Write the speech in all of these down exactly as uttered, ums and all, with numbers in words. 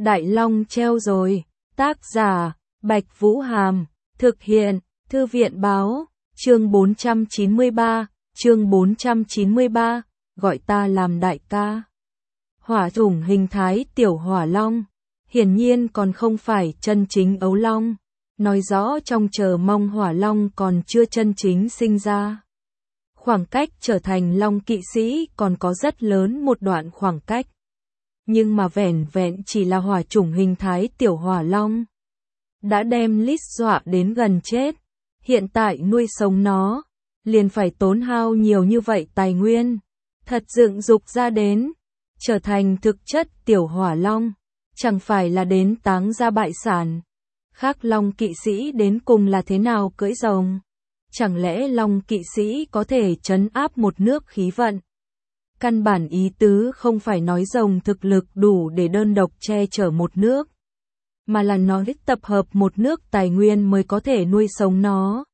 Đại Long treo rồi, tác giả, Bạch Vũ Hàm, thực hiện, Thư viện báo, chương bốn trăm chín mươi ba, chương bốn trăm chín mươi ba, gọi ta làm đại ca. Hỏa chủng hình thái tiểu hỏa long, hiển nhiên còn không phải chân chính ấu long, nói rõ trong chờ mong hỏa long còn chưa chân chính sinh ra. Khoảng cách trở thành long kỵ sĩ còn có rất lớn một đoạn khoảng cách. Nhưng mà vẻn vẹn chỉ là hỏa chủng hình thái tiểu hỏa long đã đem Liz dọa đến gần chết. Hiện tại nuôi sống nó liền phải tốn hao nhiều như vậy tài nguyên, thật dựng dục ra đến trở thành thực chất tiểu hỏa long, chẳng phải là đến táng ra bại sản. Khác long kỵ sĩ đến cùng là thế nào cưỡi rồng? Chẳng lẽ long kỵ sĩ có thể trấn áp một nước khí vận? Căn bản ý tứ không phải nói rồng thực lực đủ để đơn độc che chở một nước, mà là nói tập hợp một nước tài nguyên mới có thể nuôi sống nó.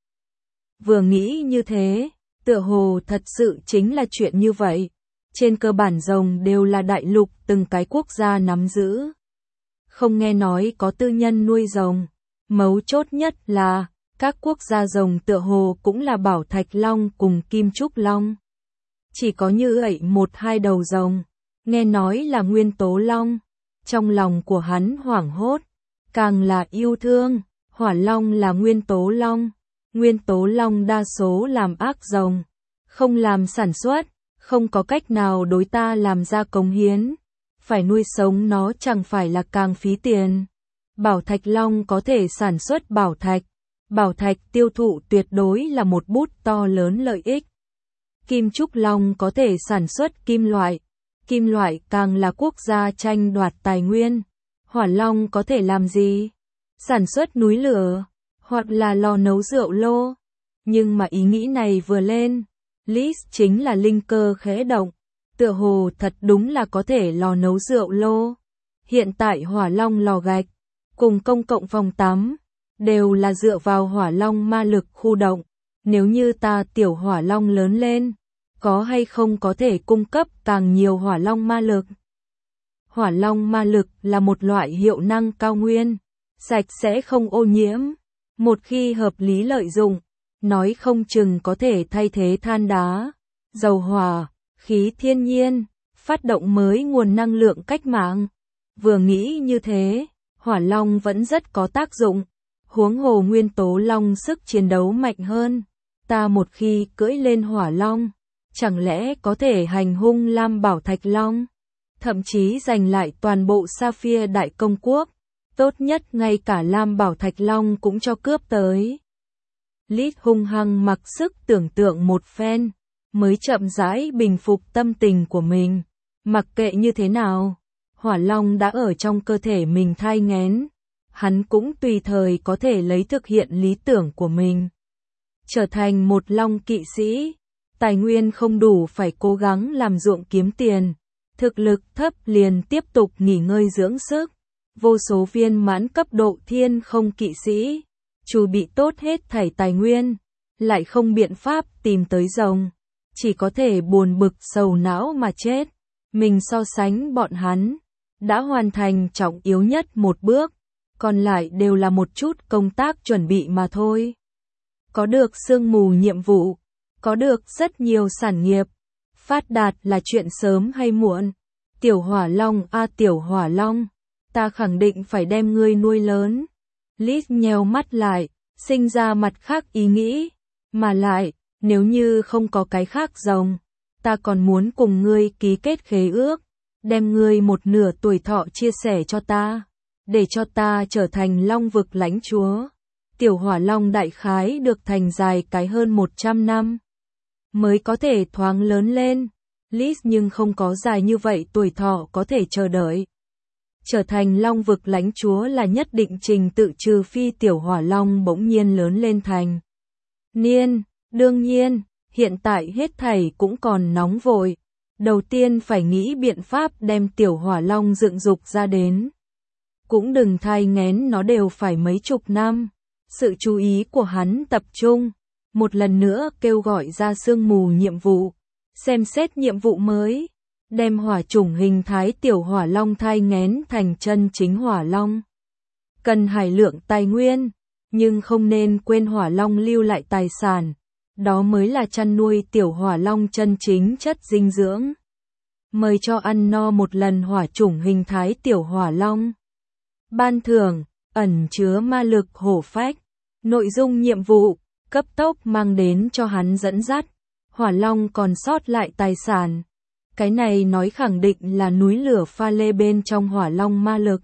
Vừa nghĩ như thế, tựa hồ thật sự chính là chuyện như vậy. Trên cơ bản rồng đều là đại lục từng cái quốc gia nắm giữ. Không nghe nói có tư nhân nuôi rồng. Mấu chốt nhất là, các quốc gia rồng tựa hồ cũng là bảo thạch long cùng kim trúc long. Chỉ có như vậy một hai đầu rồng, nghe nói là nguyên tố long. Trong lòng của hắn hoảng hốt, càng là yêu thương. Hỏa long là nguyên tố long. Nguyên tố long đa số làm ác rồng, không làm sản xuất, không có cách nào đối ta làm ra cống hiến. Phải nuôi sống nó chẳng phải là càng phí tiền. Bảo thạch long có thể sản xuất bảo thạch. Bảo thạch tiêu thụ tuyệt đối là một bút to lớn lợi ích. Kim trúc long có thể sản xuất kim loại. Kim loại càng là quốc gia tranh đoạt tài nguyên. Hỏa long có thể làm gì? Sản xuất núi lửa, hoặc là lò nấu rượu lô. Nhưng mà ý nghĩ này vừa lên, Liz chính là linh cơ khẽ động. Tựa hồ thật đúng là có thể lò nấu rượu lô. Hiện tại hỏa long lò gạch, cùng công cộng phòng tắm, đều là dựa vào hỏa long ma lực khu động. Nếu như ta tiểu hỏa long lớn lên, có hay không có thể cung cấp càng nhiều hỏa long ma lực? Hỏa long ma lực là một loại hiệu năng cao nguyên, sạch sẽ không ô nhiễm. Một khi hợp lý lợi dụng, nói không chừng có thể thay thế than đá, dầu hỏa, khí thiên nhiên, phát động mới nguồn năng lượng cách mạng. Vừa nghĩ như thế, hỏa long vẫn rất có tác dụng. Huống hồ nguyên tố long sức chiến đấu mạnh hơn. Ta một khi cưỡi lên hỏa long, chẳng lẽ có thể hành hung lam bảo thạch long, thậm chí giành lại toàn bộ Sapphire đại công quốc. Tốt nhất ngay cả lam bảo thạch long cũng cho cướp tới. Liz hung hăng mặc sức tưởng tượng một phen, mới chậm rãi bình phục tâm tình của mình. Mặc kệ như thế nào, hỏa long đã ở trong cơ thể mình thai nghén, hắn cũng tùy thời có thể lấy thực hiện lý tưởng của mình. Trở thành một long kỵ sĩ, tài nguyên không đủ phải cố gắng làm ruộng kiếm tiền, thực lực thấp liền tiếp tục nghỉ ngơi dưỡng sức. Vô số viên mãn cấp độ thiên không kỵ sĩ, chuẩn bị tốt hết thảy tài nguyên, lại không biện pháp tìm tới rồng, chỉ có thể buồn bực sầu não mà chết. Mình so sánh bọn hắn, đã hoàn thành trọng yếu nhất một bước, còn lại đều là một chút công tác chuẩn bị mà thôi. Có được sương mù nhiệm vụ, có được rất nhiều sản nghiệp, phát đạt là chuyện sớm hay muộn. Tiểu hỏa long a tiểu hỏa long, ta khẳng định phải đem ngươi nuôi lớn. Liz nheo mắt lại, sinh ra mặt khác ý nghĩ. Mà lại, nếu như không có cái khác rồng, ta còn muốn cùng ngươi ký kết khế ước, đem ngươi một nửa tuổi thọ chia sẻ cho ta, để cho ta trở thành long vực lãnh chúa. Tiểu hỏa long đại khái được thành dài cái hơn một trăm năm, mới có thể thoáng lớn lên. Liz nhưng không có dài như vậy tuổi thọ có thể chờ đợi. Trở thành long vực lãnh chúa là nhất định trình tự, trừ phi tiểu hỏa long bỗng nhiên lớn lên thành niên. Đương nhiên, hiện tại hết thảy cũng còn nóng vội. Đầu tiên phải nghĩ biện pháp đem tiểu hỏa long dựng dục ra đến. Cũng đừng thai nghén nó đều phải mấy chục năm. Sự chú ý của hắn tập trung, một lần nữa kêu gọi ra sương mù nhiệm vụ. Xem xét nhiệm vụ mới. đem hỏa chủng hình thái tiểu hỏa long thai nghén thành chân chính hỏa long. Cần hải lượng tài nguyên, nhưng không nên quên hỏa long lưu lại tài sản, đó mới là chăn nuôi tiểu hỏa long chân chính chất dinh dưỡng. Mời cho ăn no một lần hỏa chủng hình thái tiểu hỏa long. Ban thưởng, ẩn chứa ma lực hổ phách. Nội dung nhiệm vụ, cấp tốc mang đến cho hắn dẫn dắt. Hỏa long còn sót lại tài sản. Cái này nói khẳng định là núi lửa pha lê bên trong hỏa long ma lực.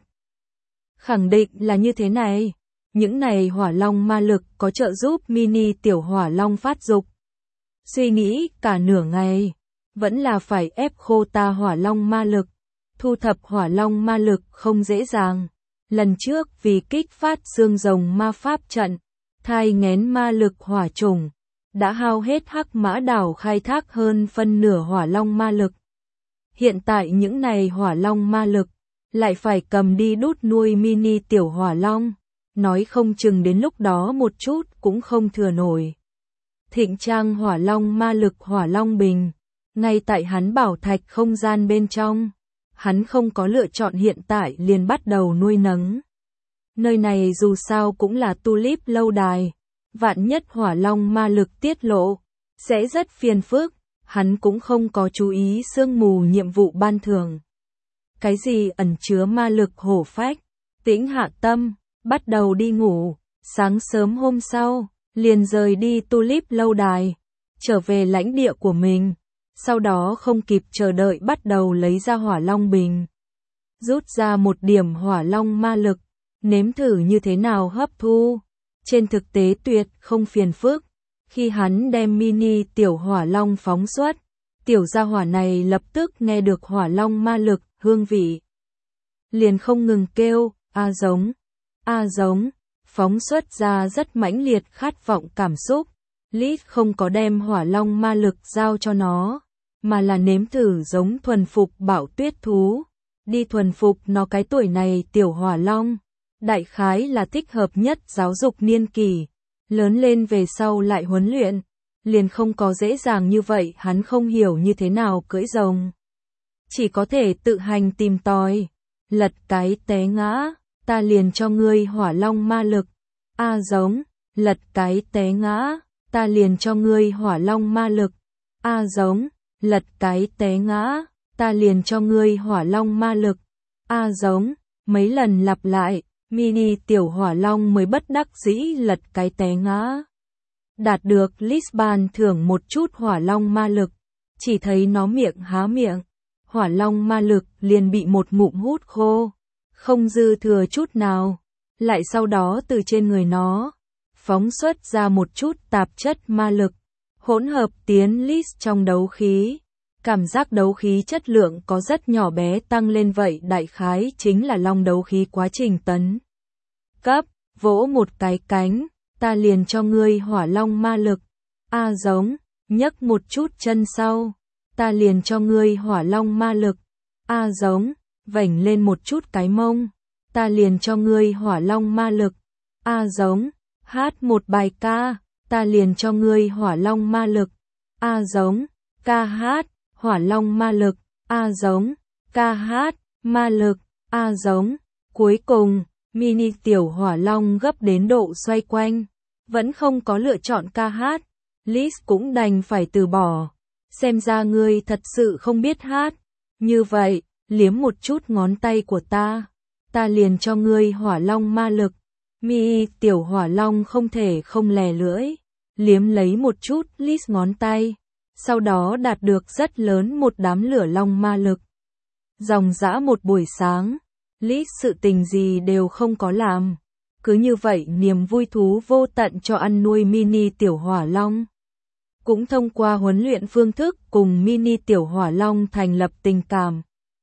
Khẳng định là như thế này. Những này hỏa long ma lực có trợ giúp mini tiểu hỏa long phát dục. Suy nghĩ cả nửa ngày, vẫn là phải ép khô ta hỏa long ma lực. Thu thập hỏa long ma lực không dễ dàng. Lần trước vì kích phát xương rồng ma pháp trận, thai nghén ma lực hỏa chủng, đã hao hết Hắc Mã Đảo khai thác hơn phân nửa hỏa long ma lực. Hiện tại những này hỏa long ma lực, lại phải cầm đi đút nuôi mini tiểu hỏa long, nói không chừng đến lúc đó một chút cũng không thừa nổi. Thịnh trang hỏa long ma lực hỏa long bình, ngay tại hắn bảo thạch không gian bên trong, hắn không có lựa chọn hiện tại liền bắt đầu nuôi nấng. Nơi này dù sao cũng là tulip lâu đài, vạn nhất hỏa long ma lực tiết lộ, sẽ rất phiền phức, hắn cũng không có chú ý sương mù nhiệm vụ ban thưởng. Cái gì ẩn chứa ma lực hổ phách, tĩnh hạ tâm, bắt đầu đi ngủ, sáng sớm hôm sau, liền rời đi tulip lâu đài, trở về lãnh địa của mình, sau đó không kịp chờ đợi bắt đầu lấy ra hỏa long bình. Rút ra một điểm hỏa long ma lực, nếm thử như thế nào hấp thu, trên thực tế tuyệt không phiền phức. Khi hắn đem mini tiểu hỏa long phóng xuất, tiểu gia hỏa này lập tức nghe được hỏa long ma lực, hương vị. Liền không ngừng kêu, a giống, a giống, phóng xuất ra rất mãnh liệt khát vọng cảm xúc. Lít không có đem hỏa long ma lực giao cho nó, mà là nếm thử giống thuần phục bạo tuyết thú. Đi thuần phục nó cái tuổi này tiểu hỏa long, đại khái là thích hợp nhất giáo dục niên kỳ. Lớn lên về sau lại huấn luyện, liền không có dễ dàng như vậy, hắn không hiểu như thế nào cưỡi rồng. Chỉ có thể tự hành tìm tòi, lật cái té ngã, ta liền cho ngươi hỏa long ma lực. A giống, lật cái té ngã, ta liền cho ngươi hỏa long ma lực. A giống, lật cái té ngã, ta liền cho ngươi hỏa long ma lực. A giống, mấy lần lặp lại. Mini tiểu hỏa long mới bất đắc dĩ lật cái té ngã. Đạt được Lisbon thưởng một chút hỏa long ma lực, chỉ thấy nó miệng há miệng, hỏa long ma lực liền bị một ngụm hút khô, không dư thừa chút nào. Lại sau đó từ trên người nó, phóng xuất ra một chút tạp chất ma lực, hỗn hợp tiến Lis trong đấu khí. Cảm giác đấu khí chất lượng có rất nhỏ bé tăng lên, vậy đại khái chính là long đấu khí quá trình tấn cấp, vỗ một cái cánh, ta liền cho ngươi hỏa long ma lực. A giống, nhấc một chút chân sau, ta liền cho ngươi hỏa long ma lực. A giống, vảnh lên một chút cái mông, ta liền cho ngươi hỏa long ma lực. A giống, hát một bài ca, ta liền cho ngươi hỏa long ma lực. A giống, ca hát, hỏa long ma lực. A giống, ca hát, ma lực. A giống, cuối cùng, mini tiểu hỏa long gấp đến độ xoay quanh, vẫn không có lựa chọn ca hát. Liz cũng đành phải từ bỏ, xem ra ngươi thật sự không biết hát. Như vậy, liếm một chút ngón tay của ta, ta liền cho ngươi hỏa long ma lực. Mi tiểu hỏa long không thể không lè lưỡi, liếm lấy một chút Liz ngón tay, sau đó đạt được rất lớn một đám lửa long ma lực. Dòng dã một buổi sáng, Liz sự tình gì đều không có làm, cứ như vậy niềm vui thú vô tận cho ăn nuôi mini tiểu hỏa long. Cũng thông qua huấn luyện phương thức cùng mini tiểu hỏa long thành lập tình cảm.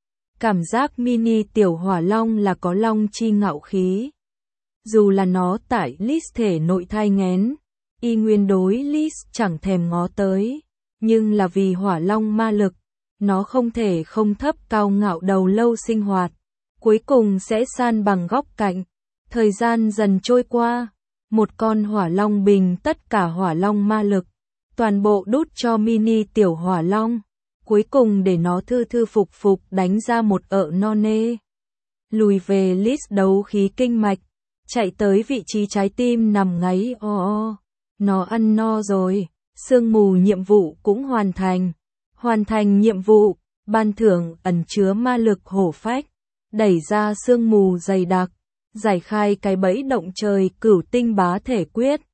Cảm giác mini tiểu hỏa long là có long chi ngạo khí. Dù là nó tại Liz thể nội thai nghén, y nguyên đối Liz chẳng thèm ngó tới, nhưng là vì hỏa long ma lực, nó không thể không thấp cao ngạo đầu lâu sinh hoạt, cuối cùng sẽ san bằng góc cạnh. Thời gian dần trôi qua, một con hỏa long bình tất cả hỏa long ma lực, toàn bộ đút cho mini tiểu hỏa long. cuối cùng để nó thư thư phục phục đánh ra một ợ no nê. Lùi về list đấu khí kinh mạch, chạy tới vị trí trái tim nằm ngáy o o. Nó ăn no rồi, sương mù nhiệm vụ cũng hoàn thành. Hoàn thành nhiệm vụ, ban thưởng ẩn chứa ma lực hổ phách, đẩy ra sương mù dày đặc, giải khai cái bẫy động trời cửu tinh bá thể quyết.